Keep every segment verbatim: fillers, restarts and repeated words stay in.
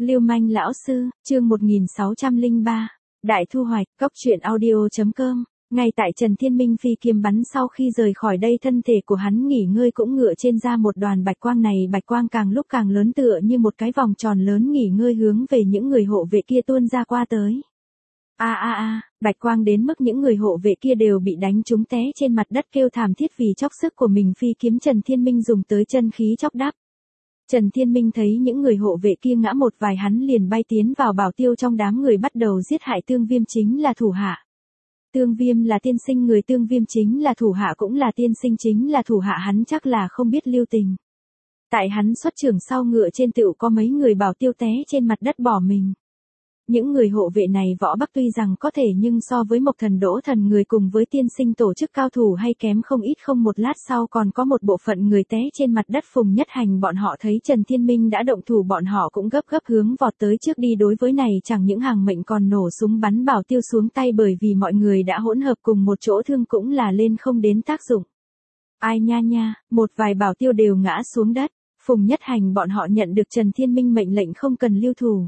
Lưu manh lão sư, chương một nghìn sáu trăm lẻ ba. Đại thu hoạch, cốc truyện audio chấm com. Ngay tại Trần Thiên Minh phi kiếm bắn sau khi rời khỏi đây, thân thể của hắn nghỉ ngơi cũng ngựa trên ra một đoàn bạch quang, này bạch quang càng lúc càng lớn, tựa như một cái vòng tròn lớn nghỉ ngơi hướng về những người hộ vệ kia tuôn ra qua tới. A a a, bạch quang đến mức những người hộ vệ kia đều bị đánh trúng té trên mặt đất kêu thảm thiết vì chóc sức của mình. Phi kiếm Trần Thiên Minh dùng tới chân khí chóc đắp. Trần Thiên Minh thấy những người hộ vệ kia ngã một vài, hắn liền bay tiến vào bảo tiêu trong đám người bắt đầu giết hại. Tương Viêm chính là thủ hạ. Tương Viêm là tiên sinh, người Tương Viêm chính là thủ hạ cũng là tiên sinh chính là thủ hạ, hắn chắc là không biết lưu tình. Tại hắn xuất trưởng sau, ngựa trên tựu có mấy người bảo tiêu té trên mặt đất bỏ mình. Những người hộ vệ này võ bắc tuy rằng có thể, nhưng so với Mộc Thần, Đỗ Thần người cùng với tiên sinh tổ chức cao thủ hay kém không ít. Không một lát sau còn có một bộ phận người té trên mặt đất. Phùng Nhất Hành bọn họ thấy Trần Thiên Minh đã động thủ, bọn họ cũng gấp gấp hướng vọt tới trước đi. Đối với này chẳng những hàng mệnh còn nổ súng bắn bảo tiêu xuống tay, bởi vì mọi người đã hỗn hợp cùng một chỗ, thương cũng là lên không đến tác dụng. Ai nha nha, một vài bảo tiêu đều ngã xuống đất. Phùng Nhất Hành bọn họ nhận được Trần Thiên Minh mệnh lệnh không cần lưu thủ.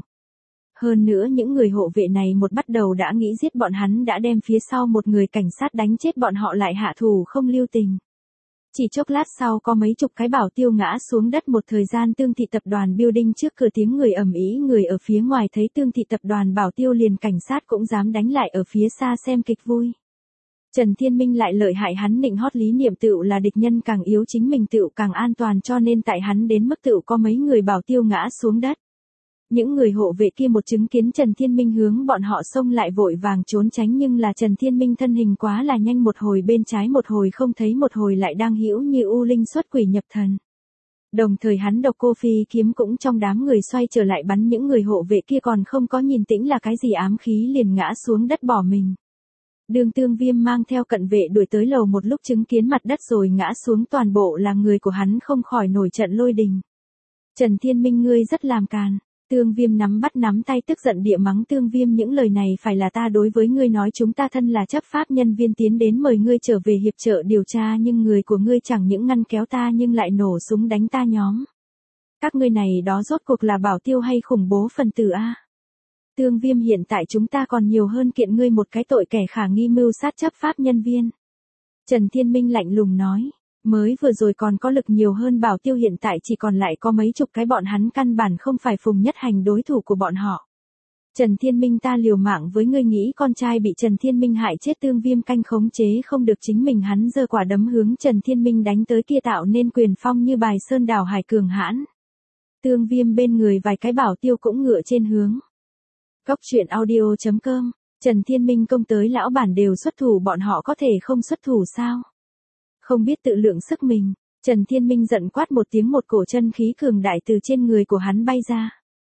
Hơn nữa những người hộ vệ này một bắt đầu đã nghĩ giết bọn hắn, đã đem phía sau một người cảnh sát đánh chết, bọn họ lại hạ thủ không lưu tình. Chỉ chốc lát sau có mấy chục cái bảo tiêu ngã xuống đất. Một thời gian Tương Thị tập đoàn building trước cửa tiếng người ầm ĩ, người ở phía ngoài thấy Tương Thị tập đoàn bảo tiêu liền cảnh sát cũng dám đánh lại ở phía xa xem kịch vui. Trần Thiên Minh lại lợi hại, hắn nịnh hót lý niệm tựu là địch nhân càng yếu chính mình tựu càng an toàn, cho nên tại hắn đến mức tựu có mấy người bảo tiêu ngã xuống đất. Những người hộ vệ kia một chứng kiến Trần Thiên Minh hướng bọn họ xông lại vội vàng trốn tránh, nhưng là Trần Thiên Minh thân hình quá là nhanh, một hồi bên trái một hồi không thấy, một hồi lại đang hữu như u linh xuất quỷ nhập thần. Đồng thời hắn độc cô phi kiếm cũng trong đám người xoay trở lại bắn những người hộ vệ kia, còn không có nhìn tĩnh là cái gì ám khí liền ngã xuống đất bỏ mình. Đường Tương Viêm mang theo cận vệ đuổi tới lầu một, lúc chứng kiến mặt đất rồi ngã xuống toàn bộ là người của hắn, không khỏi nổi trận lôi đình. Trần Thiên Minh, ngươi rất làm càn. Tương Viêm nắm bắt nắm tay tức giận địa mắng Tương Viêm, những lời này phải là ta đối với ngươi nói, chúng ta thân là chấp pháp nhân viên tiến đến mời ngươi trở về hiệp trợ điều tra, nhưng người của ngươi chẳng những ngăn kéo ta nhưng lại nổ súng đánh ta nhóm. Các ngươi này đó rốt cuộc là bảo tiêu hay khủng bố phần tử a? Tương Viêm, hiện tại chúng ta còn nhiều hơn kiện ngươi một cái tội kẻ khả nghi mưu sát chấp pháp nhân viên. Trần Thiên Minh lạnh lùng nói. Mới vừa rồi còn có lực nhiều hơn bảo tiêu, hiện tại chỉ còn lại có mấy chục cái, bọn hắn căn bản không phải Phùng Nhất Hành đối thủ của bọn họ. Trần Thiên Minh, ta liều mạng với ngươi, nghĩ con trai bị Trần Thiên Minh hại chết. Tương Viêm canh khống chế không được chính mình, hắn giơ quả đấm hướng Trần Thiên Minh đánh tới, kia tạo nên quyền phong như bài sơn đảo hải cường hãn. Tương Viêm bên người vài cái bảo tiêu cũng ngựa trên hướng. Cốc truyện audio chấm com. Trần Thiên Minh công tới lão bản đều xuất thủ, bọn họ có thể không xuất thủ sao? Không biết tự lượng sức mình. Trần Thiên Minh giận quát một tiếng, một cổ chân khí cường đại từ trên người của hắn bay ra.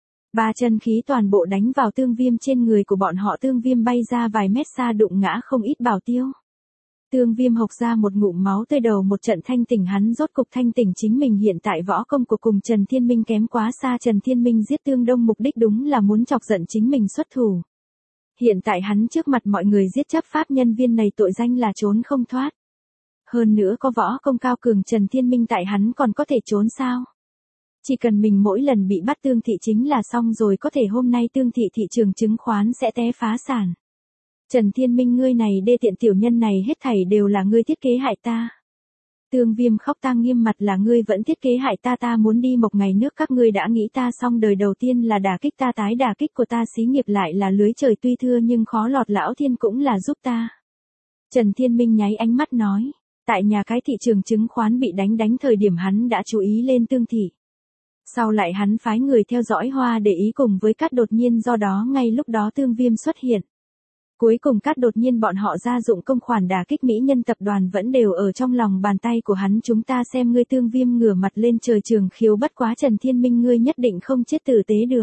Ba chân khí toàn bộ đánh vào Tương Viêm trên người của bọn họ, Tương Viêm bay ra vài mét xa, đụng ngã không ít bảo tiêu. Tương Viêm hộc ra một ngụm máu tươi, đầu một trận thanh tỉnh, hắn rốt cục thanh tỉnh chính mình hiện tại võ công của cùng Trần Thiên Minh kém quá xa. Trần Thiên Minh giết Tương Đông mục đích đúng là muốn chọc giận chính mình xuất thủ. Hiện tại hắn trước mặt mọi người giết chấp pháp nhân viên này, tội danh là trốn không thoát. Hơn nữa có võ công cao cường Trần Thiên Minh tại, hắn còn có thể trốn sao? Chỉ cần mình mỗi lần bị bắt Tương Thị chính là xong rồi, có thể hôm nay Tương Thị thị trường chứng khoán sẽ té phá sản. Trần Thiên Minh, ngươi này đê tiện tiểu nhân này, hết thảy đều là ngươi thiết kế hại ta. Tương Viêm khóc tang nghiêm mặt, là ngươi vẫn thiết kế hại ta, ta muốn đi Mộc ngày nước, các ngươi đã nghĩ ta xong đời, đầu tiên là đả kích ta, tái đả kích của ta xí nghiệp lại là lưới trời tuy thưa nhưng khó lọt, lão thiên cũng là giúp ta. Trần Thiên Minh nháy ánh mắt nói. Tại nhà cái thị trường chứng khoán bị đánh đánh thời điểm hắn đã chú ý lên Tương Thị. Sau lại hắn phái người theo dõi Hoa để ý cùng với Cát Đột Nhiên, do đó ngay lúc đó Tương Viêm xuất hiện. Cuối cùng Cát Đột Nhiên bọn họ ra dụng công khoản đả kích mỹ nhân tập đoàn vẫn đều ở trong lòng bàn tay của hắn, chúng ta xem ngươi. Tương Viêm ngửa mặt lên trời trường khiếu, bất quá Trần Thiên Minh, ngươi nhất định không chết tử tế được.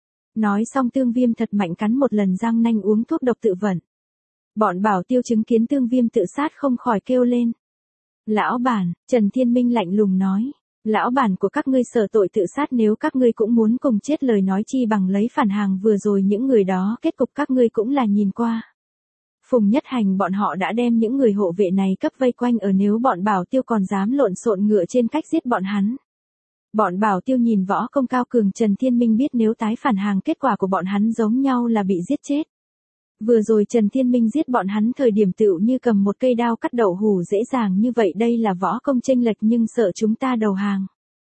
Nói xong Tương Viêm thật mạnh cắn một lần răng nanh, uống thuốc độc tự vận. Bọn bảo tiêu chứng kiến Tương Viêm tự sát không khỏi kêu lên. Lão bản, Trần Thiên Minh lạnh lùng nói. Lão bản của các ngươi sợ tội tự sát, nếu các ngươi cũng muốn cùng chết lời nói chi bằng lấy phản hàng, vừa rồi những người đó kết cục các ngươi cũng là nhìn qua. Phùng Nhất Hành bọn họ đã đem những người hộ vệ này cấp vây quanh ở, nếu bọn bảo tiêu còn dám lộn xộn ngựa trên cách giết bọn hắn. Bọn Bảo Tiêu nhìn võ công cao cường Trần Thiên Minh biết nếu tái phản hàng kết quả của bọn hắn giống nhau là bị giết chết. Vừa rồi Trần Thiên Minh giết bọn hắn thời điểm tựu như cầm một cây đao cắt đậu hủ dễ dàng như vậy đây là võ công chênh lệch nhưng sợ chúng ta đầu hàng.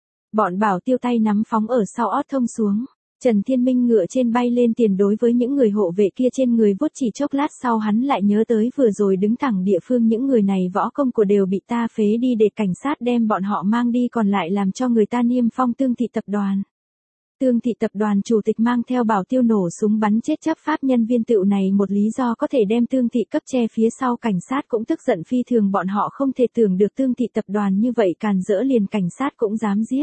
Bọn Bảo Tiêu tay nắm phóng ở sau ót thông xuống. Trần Thiên Minh ngựa trên bay lên tiền đối với những người hộ vệ kia trên người vuốt chỉ chốc lát sau hắn lại nhớ tới vừa rồi đứng thẳng địa phương những người này võ công của đều bị ta phế đi để cảnh sát đem bọn họ mang đi còn lại làm cho người ta niêm phong Tương Thị tập đoàn. Tương Thị tập đoàn chủ tịch mang theo Bảo Tiêu nổ súng bắn chết chấp pháp nhân viên tựu này một lý do có thể đem Tương Thị cấp che phía sau cảnh sát cũng tức giận phi thường bọn họ không thể tưởng được Tương Thị tập đoàn như vậy càn rỡ liền cảnh sát cũng dám giết.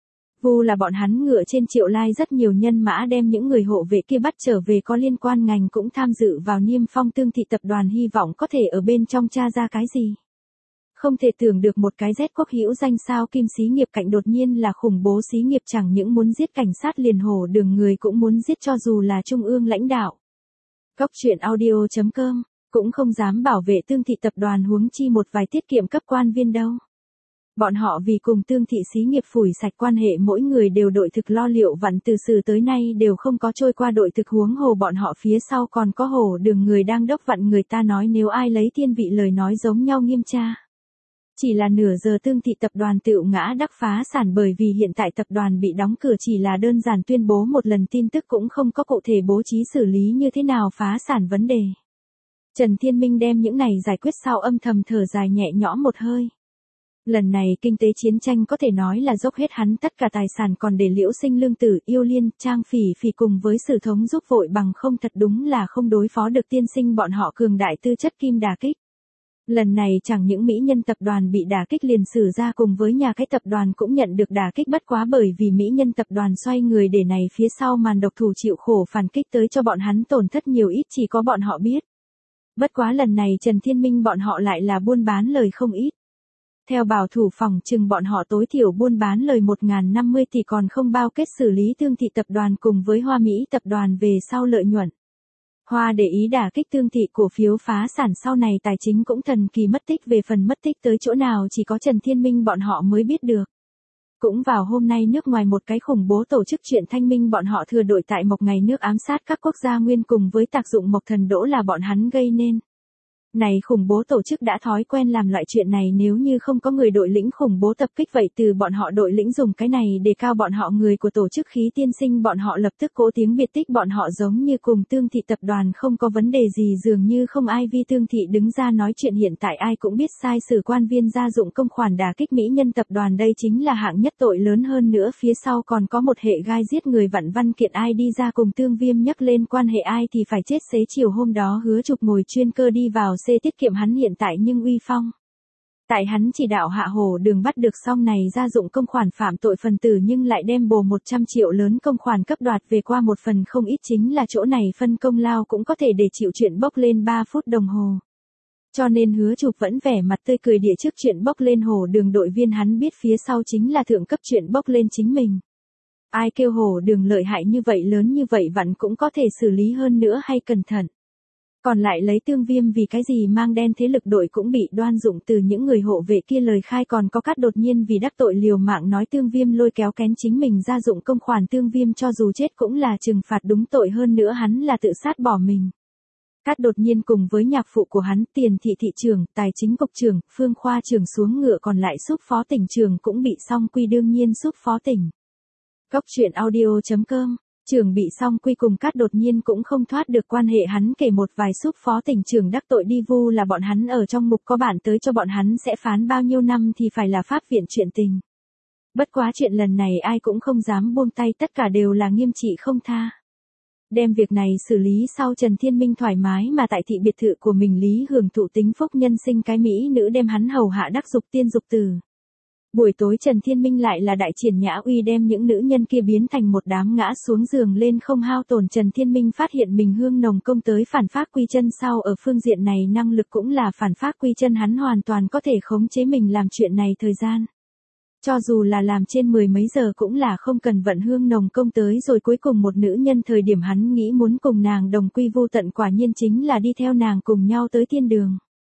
Vu là bọn hắn ngựa trên Triệu Lai rất nhiều nhân mã đem những người hộ vệ kia bắt trở về có liên quan ngành cũng tham dự vào niêm phong Tương Thị tập đoàn hy vọng có thể ở bên trong tra ra cái gì. Không thể tưởng được một cái Z quốc hữu danh sao kim xí nghiệp cạnh đột nhiên là khủng bố xí nghiệp chẳng những muốn giết cảnh sát liền hổ đường người cũng muốn giết cho dù là trung ương lãnh đạo. Cóc truyện audio chấm com cũng không dám bảo vệ Tương Thị tập đoàn huống chi một vài tiết kiệm cấp quan viên đâu. Bọn họ vì cùng Tương Thị xí nghiệp phủi sạch quan hệ mỗi người đều đội thực lo liệu vặn từ sự tới nay đều không có trôi qua đội thực huống hồ bọn họ phía sau còn có hổ đường người đang đốc vặn người ta nói nếu ai lấy thiên vị lời nói giống nhau nghiêm tra. Chỉ là nửa giờ Tương Thị tập đoàn tựu ngã đắc phá sản bởi vì hiện tại tập đoàn bị đóng cửa chỉ là đơn giản tuyên bố một lần tin tức cũng không có cụ thể bố trí xử lý như thế nào phá sản vấn đề. Trần Thiên Minh đem những này giải quyết sau âm thầm thở dài nhẹ nhõm một hơi. Lần này kinh tế chiến tranh có thể nói là dốc hết hắn tất cả tài sản còn để Liễu Sinh Lương Tử Yêu Liên, Trang Phỉ Phỉ cùng với Sử Thống giúp vội bằng không thật đúng là không đối phó được tiên sinh bọn họ cường đại tư chất kim đả kích. Lần này chẳng những mỹ nhân tập đoàn bị đả kích liền xử ra cùng với nhà cái tập đoàn cũng nhận được đả kích bất quá bởi vì mỹ nhân tập đoàn xoay người để này phía sau màn độc thủ chịu khổ phản kích tới cho bọn hắn tổn thất nhiều ít chỉ có bọn họ biết. Bất quá lần này Trần Thiên Minh bọn họ lại là buôn bán lời không ít. Theo bảo thủ phòng trừng bọn họ tối thiểu buôn bán lời một nghìn năm mươi tỷ còn không bao kết xử lý Tương Thị tập đoàn cùng với Hoa Mỹ tập đoàn về sau lợi nhuận. Hoa để ý đả kích Tương Thị cổ phiếu phá sản sau này tài chính cũng thần kỳ mất tích về phần mất tích tới chỗ nào chỉ có Trần Thiên Minh bọn họ mới biết được. Cũng vào hôm nay nước ngoài một cái khủng bố tổ chức chuyện thanh minh bọn họ thừa đội tại Mộc ngày nước ám sát các quốc gia nguyên cùng với tác dụng Mộc Thần Đỗ là bọn hắn gây nên. Này khủng bố tổ chức đã thói quen làm loại chuyện này nếu như không có người đội lĩnh khủng bố tập kích vậy từ bọn họ đội lĩnh dùng cái này để cao bọn họ người của tổ chức khí tiên sinh bọn họ lập tức cố tiếng biệt tích bọn họ giống như cùng Tương Thị tập đoàn không có vấn đề gì dường như không ai vì Tương Thị đứng ra nói chuyện hiện tại ai cũng biết sai sử quan viên gia dụng công khoản đả kích mỹ nhân tập đoàn đây chính là hạng nhất tội lớn hơn nữa phía sau còn có một hệ gai giết người vặn văn kiện ai đi ra cùng Tương Viêm nhắc lên quan hệ ai thì phải chết xế chiều hôm đó hứa trục ngồi chuyên cơ đi vào C tiết kiệm hắn hiện tại nhưng uy phong. Tại hắn chỉ đạo hạ hổ đường bắt được xong này gia dụng công khoản phạm tội phần tử nhưng lại đem bồ một trăm triệu lớn công khoản cấp đoạt về qua một phần không ít chính là chỗ này phân công lao cũng có thể để chịu chuyện bốc lên ba phút đồng hồ. Cho nên hứa trục vẫn vẻ mặt tươi cười địa trước chuyện bốc lên hổ đường đội viên hắn biết phía sau chính là thượng cấp chuyện bốc lên chính mình. Ai kêu hổ đường lợi hại như vậy lớn như vậy vẫn cũng có thể xử lý hơn nữa hay cẩn thận. Còn lại lấy Tương Viêm vì cái gì mang đen thế lực đội cũng bị đoan dụng từ những người hộ vệ kia lời khai còn có Cát đột nhiên vì đắc tội liều mạng nói Tương Viêm lôi kéo kén chính mình gia dụng công khoản Tương Viêm cho dù chết cũng là trừng phạt đúng tội hơn nữa hắn là tự sát bỏ mình. Cát đột nhiên cùng với nhạc phụ của hắn Tiền Thị thị trưởng, tài chính cục trưởng, Phương Khoa trưởng xuống ngựa còn lại giúp phó tỉnh trưởng cũng bị song quy đương nhiên giúp phó tỉnh. Cóc truyện audio chấm com Trưởng bị song quy cùng Cát đột nhiên cũng không thoát được quan hệ hắn kể một vài giúp phó tỉnh trưởng đắc tội đi vu là bọn hắn ở trong mục có bản tới cho bọn hắn sẽ phán bao nhiêu năm thì phải là pháp viện chuyện tình. Bất quá chuyện lần này ai cũng không dám buông tay tất cả đều là nghiêm trị không tha. Đem việc này xử lý sau Trần Thiên Minh thoải mái mà tại thị biệt thự của mình lý hưởng thụ tính phúc nhân sinh cái mỹ nữ đem hắn hầu hạ đắc dục tiên dục tử. Buổi tối Trần Thiên Minh lại là đại triển nhã uy đem những nữ nhân kia biến thành một đám ngã xuống giường lên không hao tổn Trần Thiên Minh phát hiện mình hương nồng công tới phản phát quy chân sau ở phương diện này năng lực cũng là phản phát quy chân hắn hoàn toàn có thể khống chế mình làm chuyện này thời gian. Cho dù là làm trên mười mấy giờ cũng là không cần vận hương nồng công tới rồi cuối cùng một nữ nhân thời điểm hắn nghĩ muốn cùng nàng đồng quy vu tận quả nhiên chính là đi theo nàng cùng nhau tới thiên đường.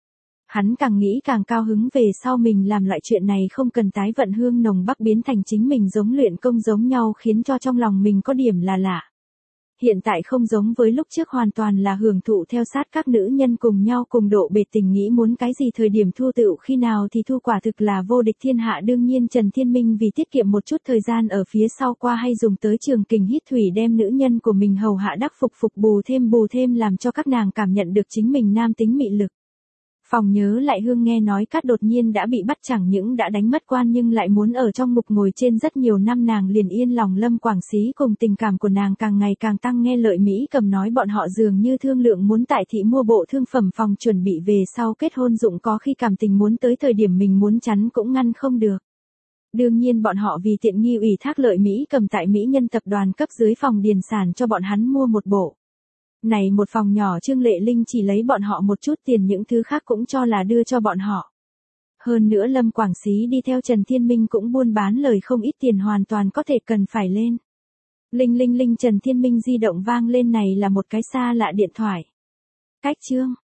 Hắn càng nghĩ càng cao hứng về sau mình làm loại chuyện này không cần tái vận hương nồng bắc biến thành chính mình giống luyện công giống nhau khiến cho trong lòng mình có điểm là lạ. Hiện tại không giống với lúc trước hoàn toàn là hưởng thụ theo sát các nữ nhân cùng nhau cùng độ bệt tình nghĩ muốn cái gì thời điểm thu tựu khi nào thì thu quả thực là vô địch thiên hạ đương nhiên Trần Thiên Minh vì tiết kiệm một chút thời gian ở phía sau qua hay dùng tới trường kình hít thủy đem nữ nhân của mình hầu hạ đắc phục phục bù thêm bù thêm làm cho các nàng cảm nhận được chính mình nam tính mị lực. Phòng nhớ lại Hương nghe nói Cát đột nhiên đã bị bắt chẳng những đã đánh mất quan nhưng lại muốn ở trong ngục ngồi trên rất nhiều năm nàng liền yên lòng Lâm Quảng Xí cùng tình cảm của nàng càng ngày càng tăng nghe Lợi Mỹ Cầm nói bọn họ dường như thương lượng muốn tại thị mua bộ thương phẩm phòng chuẩn bị về sau kết hôn dụng có khi cảm tình muốn tới thời điểm mình muốn chắn cũng ngăn không được. Đương nhiên bọn họ vì tiện nghi ủy thác Lợi Mỹ Cầm tại Mỹ Nhân tập đoàn cấp dưới phòng điền sản cho bọn hắn mua một bộ. Này một phòng nhỏ Trương Lệ Linh chỉ lấy bọn họ một chút tiền những thứ khác cũng cho là đưa cho bọn họ. Hơn nữa Lâm Quảng Xí đi theo Trần Thiên Minh cũng buôn bán lời không ít tiền hoàn toàn có thể cần phải lên. Linh linh linh Trần Thiên Minh di động vang lên này là một cái xa lạ điện thoại. Cách chương.